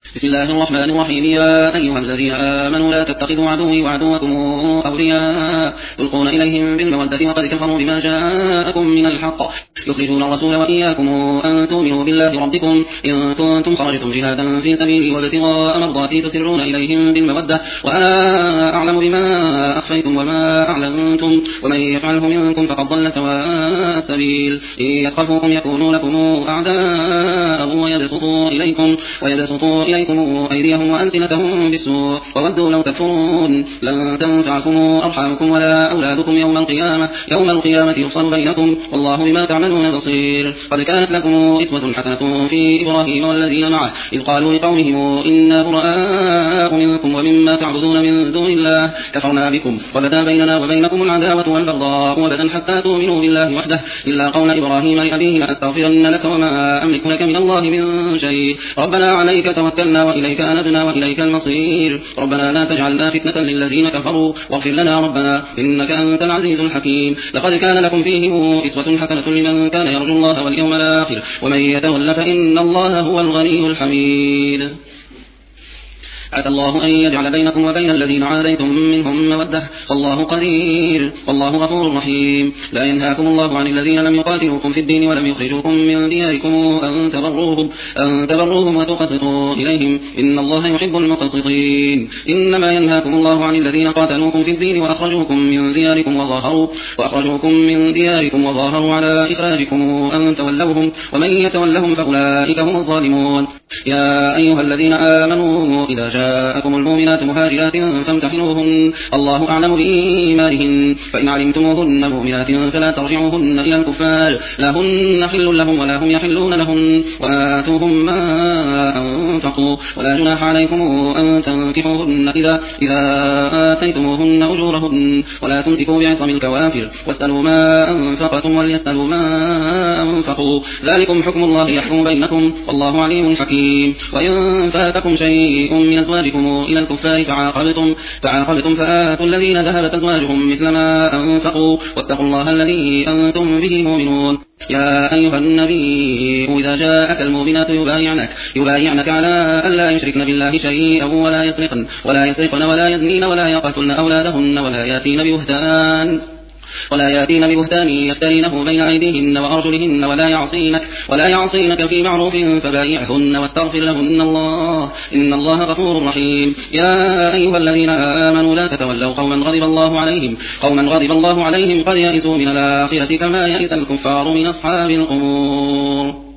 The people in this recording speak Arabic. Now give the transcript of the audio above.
بسم الله الرحمن الرحيم. يا أيها الذين آمنوا لا تتخذوا عدوي وعدوكم أولياء تلقون إليهم بالمودة وقد كفروا بما جاءكم من الحق يخرجون الرسول وإياكم أن تؤمنوا بالله ربكم إن كنتم خرجتم جهادا في سبيلي وابتغاء مرضاتي تسرون إليهم بالمودة وأنا أعلم بما أخفيتم وما أعلنتم ومن يفعله منكم فقد ضل سواء السبيل. إن يثقفوكم يكونوا لكم أعداء ويبسطوا إليكم أيديهم وألسنتهم بالسوء وودوا لو تكفرون. لن تنفعكم أرحامكم ولا أولادكم يوم القيامة يفصل بينكم والله بما تعملون بصير. قد كانت لكم أسوة حسنة في إبراهيم والذين معه إذ قالوا لقومهم إنا براء منكم ومما تعبدون من دون الله كفرنا بكم وبدا بيننا وبينكم العداوة والبغضاء وبدا حتى تؤمنوا بالله وحده إلا قول إبراهيم لأبيه لأستغفرن لك وما أملك لك من الله من شيء ربنا عليك توكلنا وإليك أنبنا وإليك المصير. ربنا لا تجعلنا فتنة للذين كفروا واغفر لنا ربنا إنك أنت العزيز الحكيم. لقد كان لكم فيهم أسوة حسنة لمن كان يرجو الله واليوم الآخر ومن يتول فإن الله هو الغني الحميد. عسى الله أن يجعل بينكم وبين الذين عاديتم منهم مودة والله قدير والله غفور رحيم. لا ينهاكم الله عن الذين لم يقاتلوكم في الدين ولم يخرجوكم من دياركم أن تبروهم وتقسطوا إليهم إن الله يحب المقسطين. إنما ينهاكم الله عن الذين قاتلوكم في الدين وأخرجوكم من دياركم وظاهروا على إخراجكم أن تولوهم ومن يتولهم فأولئك هم الظالمون. يا أيها الذين آمنوا إذا جاءكم المؤمنات مهاجرات فامتحنوهن الله أعلم بإيمانهن فإن علمتموهن مؤمنات فلا ترجعوهن إلى الكفار لا هن حل لهم ولا هم يحلون لهن وآتوهم ما أنفقوا ولا جناح عليكم أن تنكحوهن إذا آتيتموهن أجورهن ولا تمسكوا بعصم الكوافر واسألوا ما أنفقتم وليسألوا ما أنفقوا ذلكم حكم الله يحكم بينكم والله عليم حكيم. وإن فاتكم شيء من أزواجكم إلى الكفار فعاقبتم فآتوا الذين ذهبت أزواجهم مثل ما أنفقوا واتقوا الله الذي أنتم به مؤمنون. يا أيها النبي إذا جاءك المؤمنات يبايعنك على ألا يشركن بالله شيئا ولا يسرقن ولا يزنين ولا يقتلن أولادهن ولا يأتين ببهتان يفترينه بين أيديهن وأرجلهن ولا يعصينك في معروف فبايعهن واستغفر لهن الله إن الله غفور رحيم. يا أيها الذين آمنوا لا تتولوا قوما غضب الله عليهم قد يئسوا من الآخرة كما يئس الكفار من أصحاب القبور.